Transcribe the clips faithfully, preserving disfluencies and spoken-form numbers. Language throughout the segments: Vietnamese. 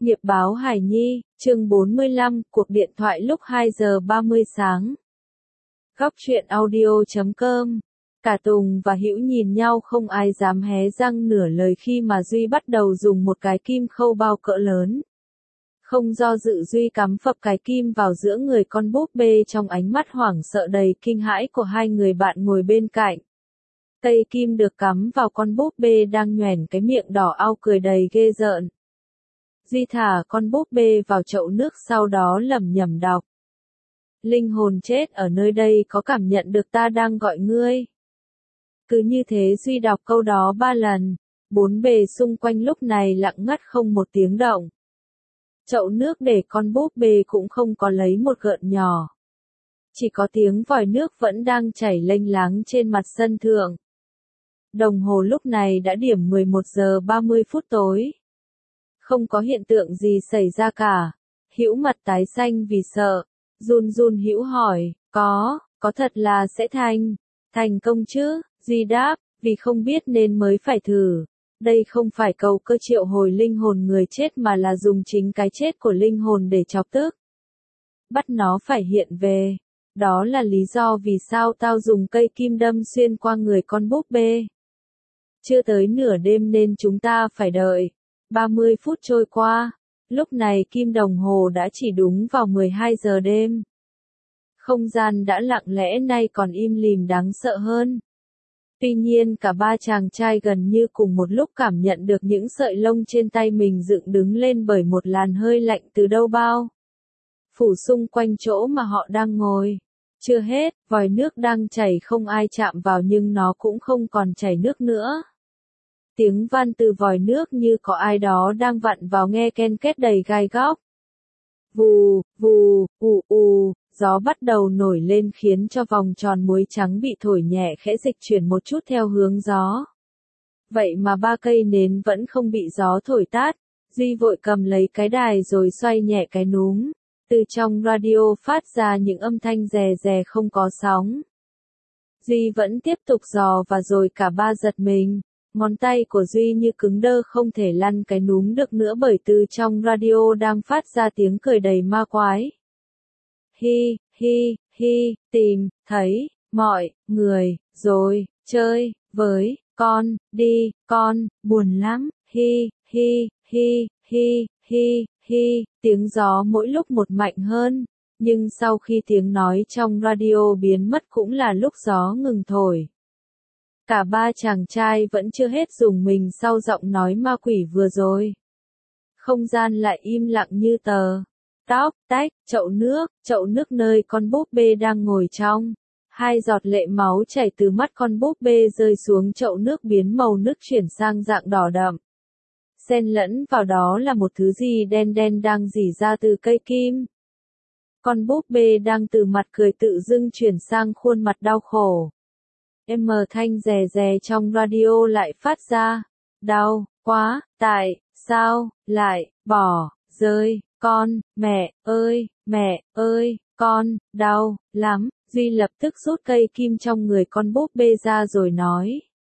Nghiệp báo Hải Nhi, chương bốn mươi lăm, cuộc điện thoại lúc hai giờ ba mươi sáng. Góc truyện audio chấm com. Cả Tùng và Hữu nhìn nhau không ai dám hé răng nửa lời khi mà Duy bắt đầu dùng một cái kim khâu bao cỡ lớn. Không do dự Duy cắm phập cái kim vào giữa người con búp bê trong ánh mắt hoảng sợ đầy kinh hãi của hai người bạn ngồi bên cạnh. Cây kim được cắm vào con búp bê đang nhoẻn cái miệng đỏ au cười đầy ghê rợn. Duy thả con búp bê vào chậu nước sau đó lẩm nhẩm đọc. Linh hồn chết ở nơi đây có cảm nhận được ta đang gọi ngươi. Cứ như thế Duy đọc câu đó ba lần, bốn bề xung quanh lúc này lặng ngắt không một tiếng động. Chậu nước để con búp bê cũng không có lấy một gợn nhỏ. Chỉ có tiếng vòi nước vẫn đang chảy lênh láng trên mặt sân thượng. Đồng hồ lúc này đã điểm mười một giờ ba mươi phút tối. Không có hiện tượng gì xảy ra cả. Hữu mặt tái xanh vì sợ. Run run Hữu hỏi, có, có thật là sẽ thành, thành công chứ? Duy đáp, vì không biết nên mới phải thử. Đây không phải cầu cơ triệu hồi linh hồn người chết mà là dùng chính cái chết của linh hồn để chọc tức. Bắt nó phải hiện về. Đó là lý do vì sao tao dùng cây kim đâm xuyên qua người con búp bê. Chưa tới nửa đêm nên chúng ta phải đợi. ba mươi phút trôi qua, lúc này kim đồng hồ đã chỉ đúng vào mười hai giờ đêm. Không gian đã lặng lẽ nay còn im lìm đáng sợ hơn. Tuy nhiên cả ba chàng trai gần như cùng một lúc cảm nhận được những sợi lông trên tay mình dựng đứng lên bởi một làn hơi lạnh từ đâu bao. Phủ xung quanh chỗ mà họ đang ngồi. Chưa hết, vòi nước đang chảy không ai chạm vào nhưng nó cũng không còn chảy nước nữa. Tiếng van từ vòi nước như có ai đó đang vặn vào nghe ken két đầy gai góc. Vù, vù, ù ù, gió bắt đầu nổi lên khiến cho vòng tròn muối trắng bị thổi nhẹ khẽ dịch chuyển một chút theo hướng gió. Vậy mà ba cây nến vẫn không bị gió thổi tát. Duy vội cầm lấy cái đài rồi xoay nhẹ cái núm. Từ trong radio phát ra những âm thanh rè rè không có sóng. Duy vẫn tiếp tục dò và rồi cả ba giật mình. Ngón tay của Duy như cứng đơ không thể lăn cái núm được nữa bởi từ trong radio đang phát ra tiếng cười đầy ma quái. Hi, hi, hi, tìm, thấy, mọi, người, rồi, chơi, với, con, đi, con, buồn lắm, hi, hi, hi, hi, hi, hi, tiếng gió mỗi lúc một mạnh hơn, nhưng sau khi tiếng nói trong radio biến mất cũng là lúc gió ngừng thổi. Cả ba chàng trai vẫn chưa hết rùng mình sau giọng nói ma quỷ vừa rồi. Không gian lại im lặng như tờ. Tóc, tách, chậu nước, chậu nước nơi con búp bê đang ngồi trong. Hai giọt lệ máu chảy từ mắt con búp bê rơi xuống chậu nước biến màu nước chuyển sang dạng đỏ đậm. Xen lẫn vào đó là một thứ gì đen đen đang rỉ ra từ cây kim. Con búp bê đang từ mặt cười tự dưng chuyển sang khuôn mặt đau khổ. Em mờ thanh rè rè trong radio lại phát ra. Đau, quá, tại, sao, lại, bỏ, rơi, con, mẹ, ơi, mẹ, ơi, con, đau, lắm. Duy lập tức rút cây kim trong người con búp bê ra rồi nói.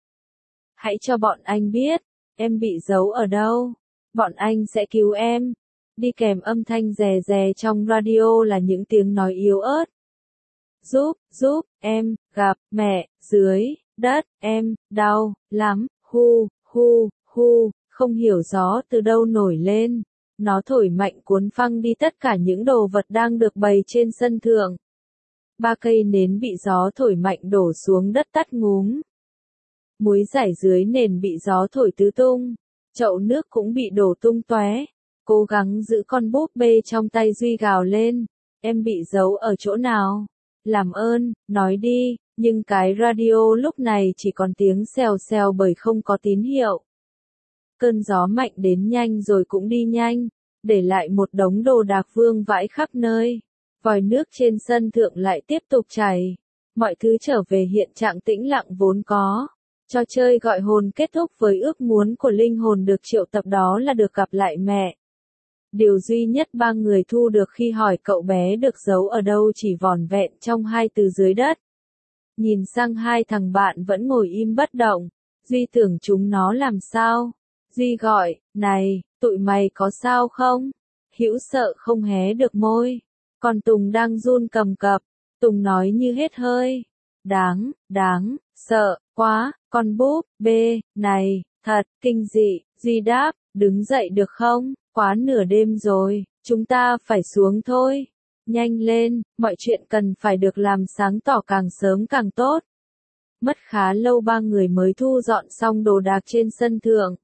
Hãy cho bọn anh biết, em bị giấu ở đâu. Bọn anh sẽ cứu em. Đi kèm âm thanh rè rè trong radio là những tiếng nói yếu ớt. Giúp, giúp, em, gặp, mẹ, dưới, đất, em, đau, lắm, hu, hu, hu, không hiểu gió từ đâu nổi lên. Nó thổi mạnh cuốn phăng đi tất cả những đồ vật đang được bày trên sân thượng. Ba cây nến bị gió thổi mạnh đổ xuống đất tắt ngúm. Muối rải dưới nền bị gió thổi tứ tung. Chậu nước cũng bị đổ tung tóe. Cố gắng giữ con búp bê trong tay Duy gào lên. Em bị giấu ở chỗ nào? Làm ơn, nói đi, nhưng cái radio lúc này chỉ còn tiếng xèo xèo bởi không có tín hiệu. Cơn gió mạnh đến nhanh rồi cũng đi nhanh, để lại một đống đồ đạc vương vãi khắp nơi. Vòi nước trên sân thượng lại tiếp tục chảy. Mọi thứ trở về hiện trạng tĩnh lặng vốn có. Trò chơi gọi hồn kết thúc với ước muốn của linh hồn được triệu tập đó là được gặp lại mẹ. Điều duy nhất ba người thu được khi hỏi cậu bé được giấu ở đâu chỉ vỏn vẹn trong hai từ dưới đất. Nhìn sang hai thằng bạn vẫn ngồi im bất động. Duy tưởng chúng nó làm sao. Duy gọi, này, tụi mày có sao không? Hữu sợ không hé được môi. Còn Tùng đang run cầm cập. Tùng nói như hết hơi. Đáng, đáng, sợ, quá, con búp, bê, này, thật, kinh dị. Duy đáp, đứng dậy được không? Quá nửa đêm rồi, chúng ta phải xuống thôi. Nhanh lên, mọi chuyện cần phải được làm sáng tỏ càng sớm càng tốt. Mất khá lâu ba người mới thu dọn xong đồ đạc trên sân thượng.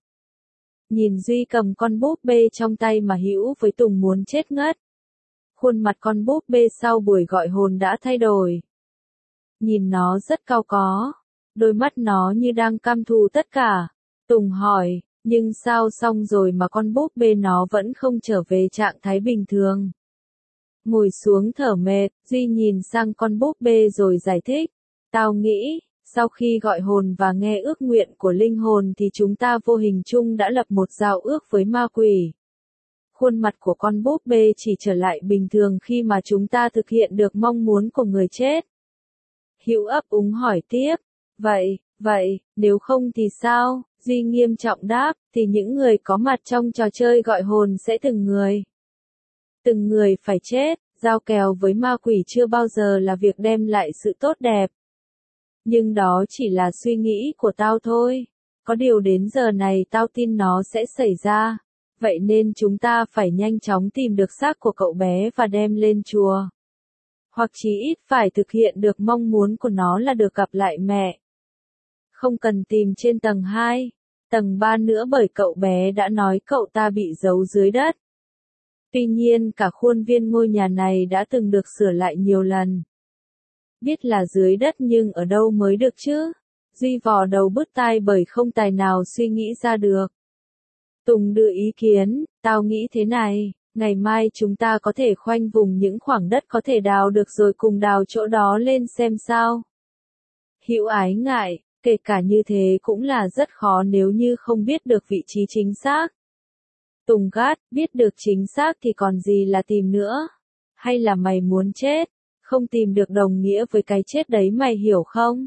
Nhìn Duy cầm con búp bê trong tay mà Hữu với Tùng muốn chết ngất. Khuôn mặt con búp bê sau buổi gọi hồn đã thay đổi. Nhìn nó rất cau có. Đôi mắt nó như đang căm thù tất cả. Tùng hỏi, nhưng sao xong rồi mà con búp bê nó vẫn không trở về trạng thái bình thường. Ngồi xuống thở mệt, Duy nhìn sang con búp bê rồi giải thích. Tao nghĩ, sau khi gọi hồn và nghe ước nguyện của linh hồn thì chúng ta vô hình chung đã lập một giao ước với ma quỷ. Khuôn mặt của con búp bê chỉ trở lại bình thường khi mà chúng ta thực hiện được mong muốn của người chết. Hữu ấp úng hỏi tiếp, vậy, vậy, nếu không thì sao? Duy nghiêm trọng đáp, thì những người có mặt trong trò chơi gọi hồn sẽ từng người. Từng người phải chết, giao kèo với ma quỷ chưa bao giờ là việc đem lại sự tốt đẹp. Nhưng đó chỉ là suy nghĩ của tao thôi. Có điều đến giờ này tao tin nó sẽ xảy ra. Vậy nên chúng ta phải nhanh chóng tìm được xác của cậu bé và đem lên chùa. Hoặc chí ít phải thực hiện được mong muốn của nó là được gặp lại mẹ. Không cần tìm trên tầng hai, tầng ba nữa bởi cậu bé đã nói cậu ta bị giấu dưới đất. Tuy nhiên cả khuôn viên ngôi nhà này đã từng được sửa lại nhiều lần. Biết là dưới đất nhưng ở đâu mới được chứ? Duy vò đầu bứt tai bởi không tài nào suy nghĩ ra được. Tùng đưa ý kiến, tao nghĩ thế này, ngày mai chúng ta có thể khoanh vùng những khoảng đất có thể đào được rồi cùng đào chỗ đó lên xem sao. Hữu ái ngại, kể cả như thế cũng là rất khó nếu như không biết được vị trí chính xác. Tùng gắt, biết được chính xác thì còn gì là tìm nữa. Hay là mày muốn chết? Không tìm được đồng nghĩa với cái chết đấy mày hiểu không?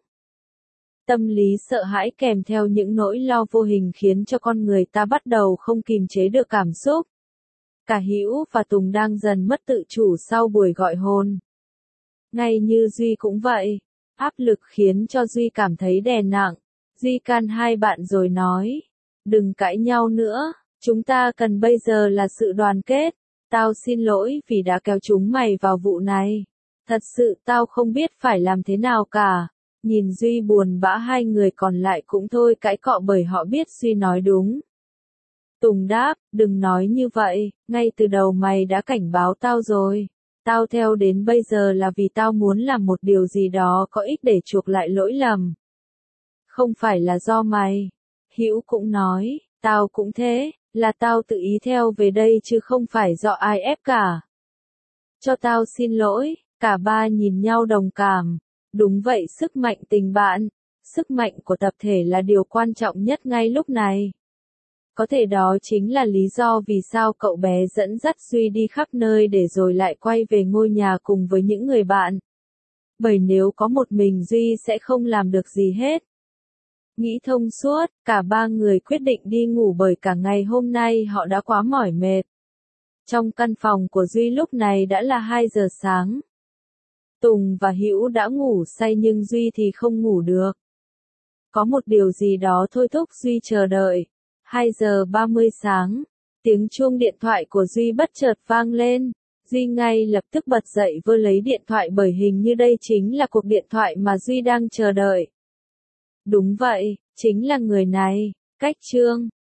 Tâm lý sợ hãi kèm theo những nỗi lo vô hình khiến cho con người ta bắt đầu không kìm chế được cảm xúc. Cả Hữu và Tùng đang dần mất tự chủ sau buổi gọi hồn. Ngay như Duy cũng vậy, áp lực khiến cho Duy cảm thấy đè nặng. Duy can hai bạn rồi nói, đừng cãi nhau nữa, chúng ta cần bây giờ là sự đoàn kết. Tao xin lỗi vì đã kéo chúng mày vào vụ này. Thật sự tao không biết phải làm thế nào cả. Nhìn Duy buồn bã hai người còn lại cũng thôi cãi cọ bởi họ biết Duy nói đúng. Tùng đáp, đừng nói như vậy, ngay từ đầu mày đã cảnh báo tao rồi. Tao theo đến bây giờ là vì tao muốn làm một điều gì đó có ích để chuộc lại lỗi lầm. Không phải là do mày. Hữu cũng nói, tao cũng thế, là tao tự ý theo về đây chứ không phải do ai ép cả. Cho tao xin lỗi, cả ba nhìn nhau đồng cảm. Đúng vậy, sức mạnh tình bạn, sức mạnh của tập thể là điều quan trọng nhất ngay lúc này. Có thể đó chính là lý do vì sao cậu bé dẫn dắt Duy đi khắp nơi để rồi lại quay về ngôi nhà cùng với những người bạn. Bởi nếu có một mình Duy sẽ không làm được gì hết. Nghĩ thông suốt, cả ba người quyết định đi ngủ bởi cả ngày hôm nay họ đã quá mỏi mệt. Trong căn phòng của Duy lúc này đã là hai giờ sáng. Tùng và Hữu đã ngủ say nhưng Duy thì không ngủ được. Có một điều gì đó thôi thúc Duy chờ đợi. hai giờ ba mươi sáng, tiếng chuông điện thoại của Duy bất chợt vang lên. Duy ngay lập tức bật dậy vơ lấy điện thoại bởi hình như đây chính là cuộc điện thoại mà Duy đang chờ đợi. Đúng vậy, chính là người này, Cách Trương.